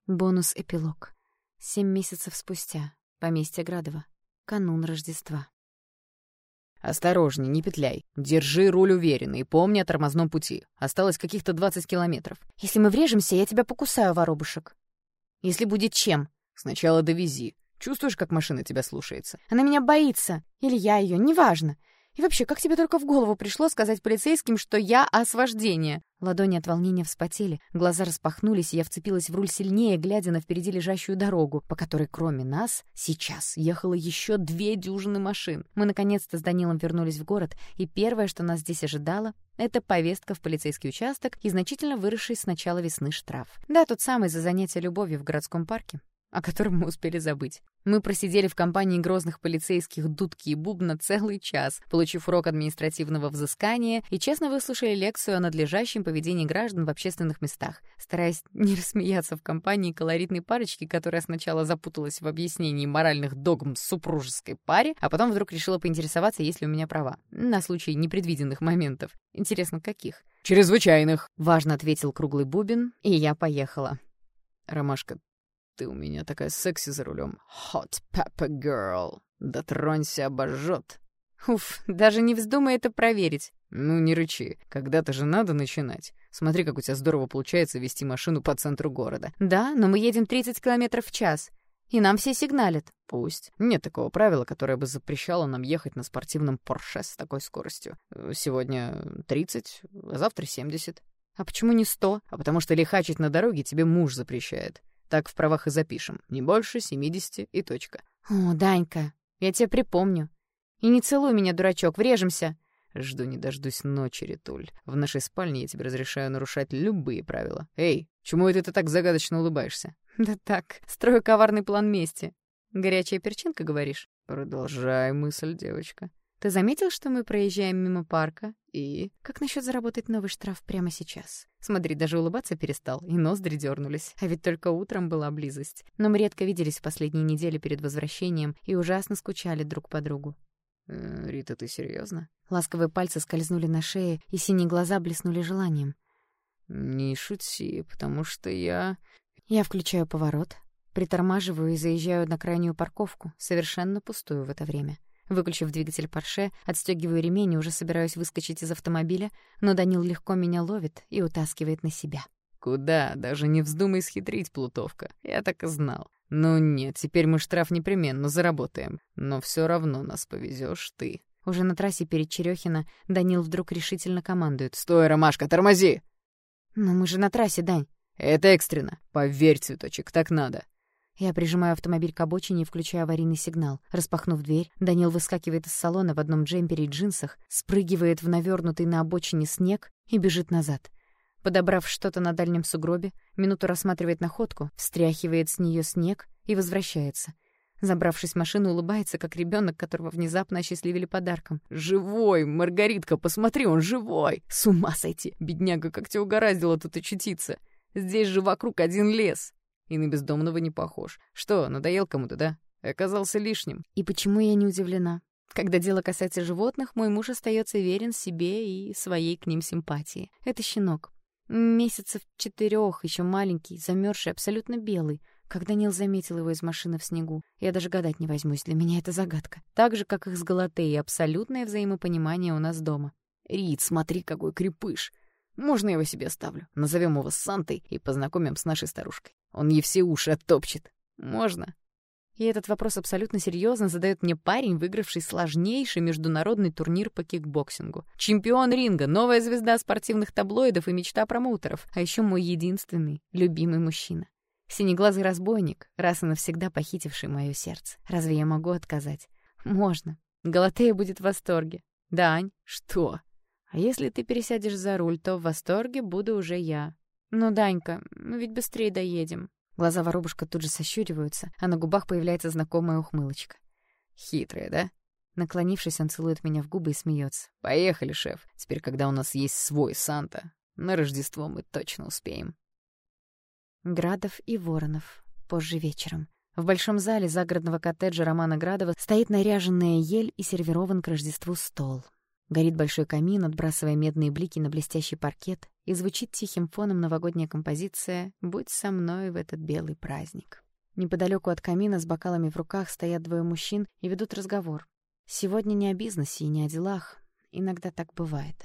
Бонус-эпилог. 7 месяцев спустя. Поместье Градова. Канун Рождества. «Осторожней, не петляй. Держи руль уверенно и помни о тормозном пути. Осталось каких-то 20 километров. Если мы врежемся, я тебя покусаю, воробушек. Если будет чем. Сначала довези. Чувствуешь, как машина тебя слушается?» Она меня боится. Или я ее, неважно. И вообще, как тебе только в голову пришло сказать полицейским, что я ас вождения? Ладони от волнения вспотели, глаза распахнулись, и я вцепилась в руль сильнее, глядя на впереди лежащую дорогу, по которой кроме нас сейчас ехало еще 2 дюжины машин. Мы наконец-то с Данилом вернулись в город, и первое, что нас здесь ожидало, это повестка в полицейский участок и значительно выросший с начала весны штраф. Да, тот самый за занятие любовью в городском парке, о котором мы успели забыть. Мы просидели в компании грозных полицейских Дудки и Бубна целый час, получив урок административного взыскания и честно выслушали лекцию о надлежащем поведении граждан в общественных местах, стараясь не рассмеяться в компании колоритной парочки, которая сначала запуталась в объяснении моральных догм супружеской паре, а потом вдруг решила поинтересоваться, есть ли у меня права, на случай непредвиденных моментов. Интересно, каких? «Чрезвычайных», — важно ответил круглый Бубен, и я поехала. «Ромашка, ты у меня такая секси за рулем. Hot pepper girl. Дотронься, обожжет». Уф, даже не вздумай это проверить. «Ну, не рычи. Когда-то же надо начинать. Смотри, как у тебя здорово получается вести машину по центру города». Да, но мы едем 30 километров в час, и нам все сигналят. Пусть. Нет такого правила, которое бы запрещало нам ехать на спортивном Порше с такой скоростью. Сегодня 30, а завтра 70. А почему не 100? А потому что лихачить на дороге тебе муж запрещает. Так в правах и запишем. Не больше 70 и точка. О, Данька, я тебе припомню. И не целуй меня, дурачок, врежемся. Жду не дождусь ночи, Ритуль. В нашей спальне я тебе разрешаю нарушать любые правила. Эй, чему это ты так загадочно улыбаешься? Да так, строю коварный план мести. Горячая перчинка, говоришь? Продолжай мысль, девочка. Ты заметил, что мы проезжаем мимо парка? И как насчет заработать новый штраф прямо сейчас? Смотри, даже улыбаться перестал, и ноздри дернулись. А ведь только утром была близость. Но мы редко виделись в последние недели перед возвращением и ужасно скучали друг по другу. Рита, ты серьезно? Ласковые пальцы скользнули на шее, и синие глаза блеснули желанием. Не шути, потому что я... Я включаю поворот, притормаживаю и заезжаю на крайнюю парковку, совершенно пустую в это время. Выключив двигатель Порше, отстегиваю ремень и уже собираюсь выскочить из автомобиля, но Данил легко меня ловит и утаскивает на себя. «Куда? Даже не вздумай схитрить, плутовка. Я так и знал. Ну нет, теперь мы штраф непременно заработаем. Но все равно нас повезешь ты». Уже на трассе перед Черёхино Данил вдруг решительно командует. «Стой, Ромашка, тормози!» «Но мы же на трассе, Дань». «Это экстренно. Поверь, цветочек, так надо». Я прижимаю автомобиль к обочине и включаю аварийный сигнал. Распахнув дверь, Данил выскакивает из салона в одном джемпере и джинсах, спрыгивает в навёрнутый на обочине снег и бежит назад. Подобрав что-то на дальнем сугробе, минуту рассматривает находку, встряхивает с неё снег и возвращается. Забравшись в машину, улыбается, как ребёнок, которого внезапно осчастливили подарком. «Живой! Маргаритка, посмотри, он живой! С ума сойти! Бедняга, как тебя угораздило тут очутиться! Здесь же вокруг один лес!» И на бездомного не похож. Что, надоел кому-то, да? Оказался лишним. И почему я не удивлена? Когда дело касается животных, мой муж остается верен себе и своей к ним симпатии. Это щенок. Месяцев 4, еще маленький, замерзший, абсолютно белый. Как Данил заметил его из машины в снегу, я даже гадать не возьмусь, для меня это загадка. Так же, как их с Галатеей, абсолютное взаимопонимание у нас дома. Рит, смотри, какой крепыш. Можно я его себе оставлю? Назовем его Сантой и познакомим с нашей старушкой. Он ей все уши оттопчет. Можно?» И этот вопрос абсолютно серьезно задает мне парень, выигравший сложнейший международный турнир по кикбоксингу. Чемпион ринга, новая звезда спортивных таблоидов и мечта промоутеров. А еще мой единственный, любимый мужчина. Синеглазый разбойник, раз и навсегда похитивший мое сердце. Разве я могу отказать? Можно. Галатея будет в восторге. Дань, что? А если ты пересядешь за руль, то в восторге буду уже я. Ну, Данька, мы ведь быстрее доедем. Глаза воробушка тут же сощуриваются, а на губах появляется знакомая ухмылочка. Хитрая, да? Наклонившись, он целует меня в губы и смеется. «Поехали, шеф. Теперь, когда у нас есть свой Санта, на Рождество мы точно успеем». Градов и Воронов. Позже вечером. В большом зале загородного коттеджа Романа Градова стоит наряженная ель и сервирован к Рождеству стол. Горит большой камин, отбрасывая медные блики на блестящий паркет и звучит тихим фоном новогодняя композиция «Будь со мной в этот белый праздник». Неподалеку от камина с бокалами в руках стоят двое мужчин и ведут разговор. Сегодня не о бизнесе и не о делах. Иногда так бывает.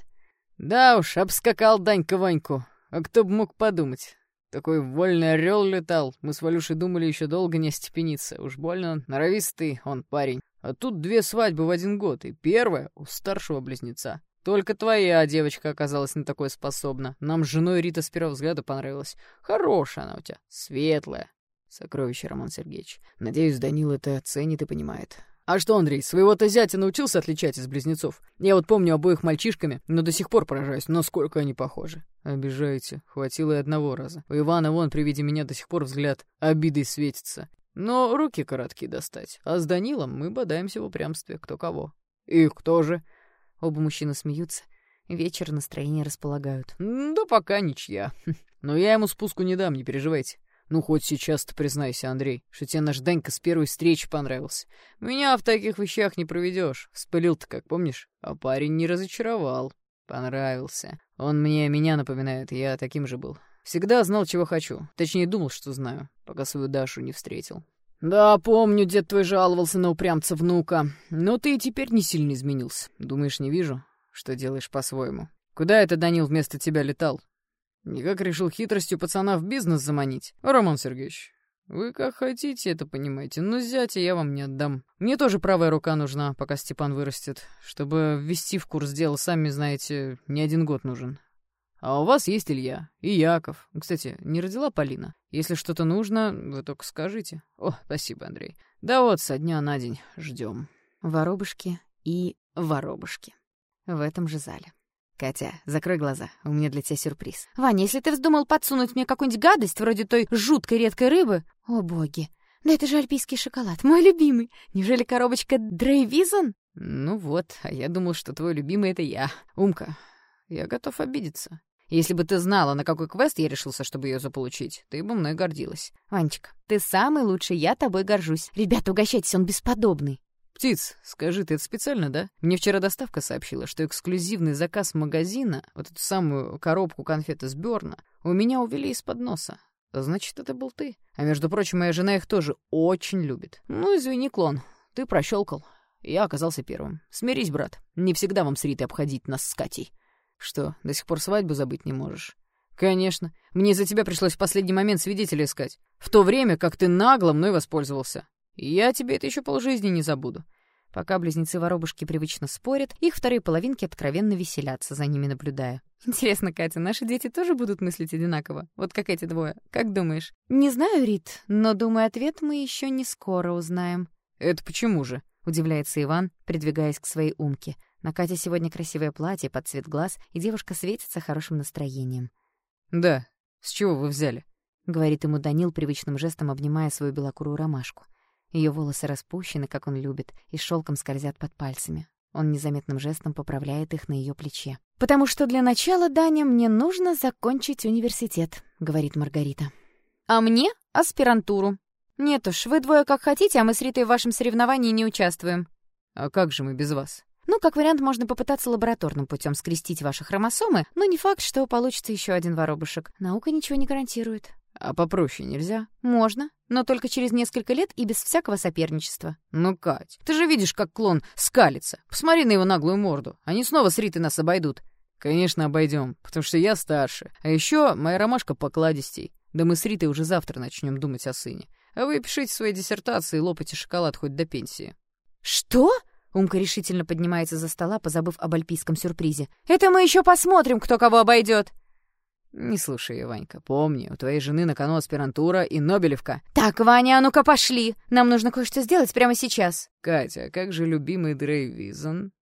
Да уж, обскакал Данька Ваньку. А кто бы мог подумать? Такой вольный орел летал. Мы с Валюшей думали еще долго не остепениться. Уж больно он норовистый, он парень. А тут 2 свадьбы в 1 год, и первая у старшего близнеца. Только твоя девочка оказалась на такое способна. Нам с женой Рита с первого взгляда понравилась. Хорошая она у тебя, светлая. Сокровище, Роман Сергеевич. Надеюсь, Данил это оценит и понимает. А что, Андрей, своего-то зятя научился отличать из близнецов? Я вот помню обоих мальчишками, но до сих пор поражаюсь, насколько они похожи. Обижаете. Хватило и одного раза. У Ивана вон при виде меня до сих пор взгляд обидой светится. Но руки короткие достать. А с Данилом мы бодаемся в упрямстве, кто кого. И кто же? Оба мужчины смеются. Вечер настроение располагают. Да пока ничья. Но я ему спуску не дам, не переживайте. Ну, хоть сейчас-то признайся, Андрей, что тебе наш Данька с первой встречи понравился. Меня в таких вещах не проведешь. Вспылил-то, как помнишь? А парень не разочаровал. Понравился. Он мне меня напоминает, я таким же был. Всегда знал, чего хочу. Точнее, думал, что знаю, пока свою Дашу не встретил. Да, помню, дед твой жаловался на упрямца внука. Но ты и теперь не сильно изменился. Думаешь, не вижу, что делаешь по-своему? Куда это Данил вместо тебя летал? Никак решил хитростью пацана в бизнес заманить. Роман Сергеевич, вы как хотите это понимаете, но зятя я вам не отдам. Мне тоже правая рука нужна, пока Степан вырастет. Чтобы ввести в курс дела, сами знаете, не 1 год нужен. А у вас есть Илья и Яков. Кстати, не родила Полина? Если что-то нужно, вы только скажите. О, спасибо, Андрей. Да вот, со дня на день ждем. Воробушки и воробушки. В этом же зале. Катя, закрой глаза, у меня для тебя сюрприз. Ваня, если ты вздумал подсунуть мне какую-нибудь гадость, вроде той жуткой редкой рыбы... О, боги, да это же альпийский шоколад, мой любимый. Неужели коробочка Дрейвизон? Ну вот, а я думал, что твой любимый — это я. Умка, я готов обидеться. Если бы ты знала, на какой квест я решился, чтобы ее заполучить, ты бы мной гордилась. Ванечка, ты самый лучший, я тобой горжусь. Ребята, угощайтесь, он бесподобный. Птиц, скажи, ты это специально, да? Мне вчера доставка сообщила, что эксклюзивный заказ магазина, вот эту самую коробку конфет из Бёрна, у меня увели из-под носа. Значит, это был ты. А между прочим, моя жена их тоже очень любит. Ну, извини, клон, ты прощелкал. Я оказался первым. Смирись, брат. Не всегда вам с Ритой обходить нас с Катей. Что, до сих пор свадьбу забыть не можешь? Конечно. Мне из-за тебя пришлось в последний момент свидетеля искать. В то время, как ты нагло мной воспользовался. Я тебе это еще полжизни не забуду. Пока близнецы-воробушки привычно спорят, их вторые половинки откровенно веселятся, за ними наблюдая. Интересно, Катя, наши дети тоже будут мыслить одинаково? Вот как эти двое. Как думаешь? Не знаю, Рит, но, думаю, ответ мы еще не скоро узнаем. Это почему же? Удивляется Иван, придвигаясь к своей Умке. На Кате сегодня красивое платье под цвет глаз, и девушка светится хорошим настроением. Да, с чего вы взяли? Говорит ему Данил, привычным жестом обнимая свою белокурую ромашку. Ее волосы распущены, как он любит, и шелком скользят под пальцами. Он незаметным жестом поправляет их на ее плече. «Потому что для начала, Даня, мне нужно закончить университет», — говорит Маргарита. «А мне — аспирантуру. Нет уж, вы двое как хотите, а мы с Ритой в вашем соревновании не участвуем». «А как же мы без вас?» «Ну, как вариант, можно попытаться лабораторным путем скрестить ваши хромосомы, но не факт, что получится еще один воробушек. Наука ничего не гарантирует». «А попроще нельзя?» «Можно, но только через несколько лет и без всякого соперничества». «Ну, Кать, ты же видишь, как клон скалится. Посмотри на его наглую морду. Они снова с Ритой нас обойдут». «Конечно, обойдем, потому что я старше. А еще моя ромашка покладистей. Да мы с Ритой уже завтра начнем думать о сыне. А вы пишите свои диссертации и лопайте шоколад хоть до пенсии». «Что?» Умка решительно поднимается за стола, позабыв об альпийском сюрпризе. «Это мы еще посмотрим, кто кого обойдет». «Не слушай ее, Ванька. Помни, у твоей жены на кону аспирантура и Нобелевка». «Так, Ваня, а ну-ка пошли. Нам нужно кое-что сделать прямо сейчас». «Катя, а как же любимый Дрейвизон?»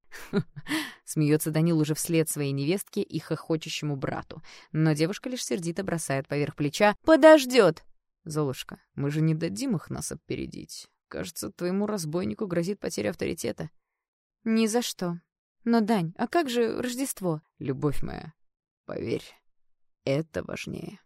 Смеется Данил уже вслед своей невестке и хохочущему брату. Но девушка лишь сердито бросает поверх плеча. «Подождет!» «Золушка, мы же не дадим их нас опередить. Кажется, твоему разбойнику грозит потеря авторитета». «Ни за что. Но, Дань, а как же Рождество?» «Любовь моя, поверь, это важнее».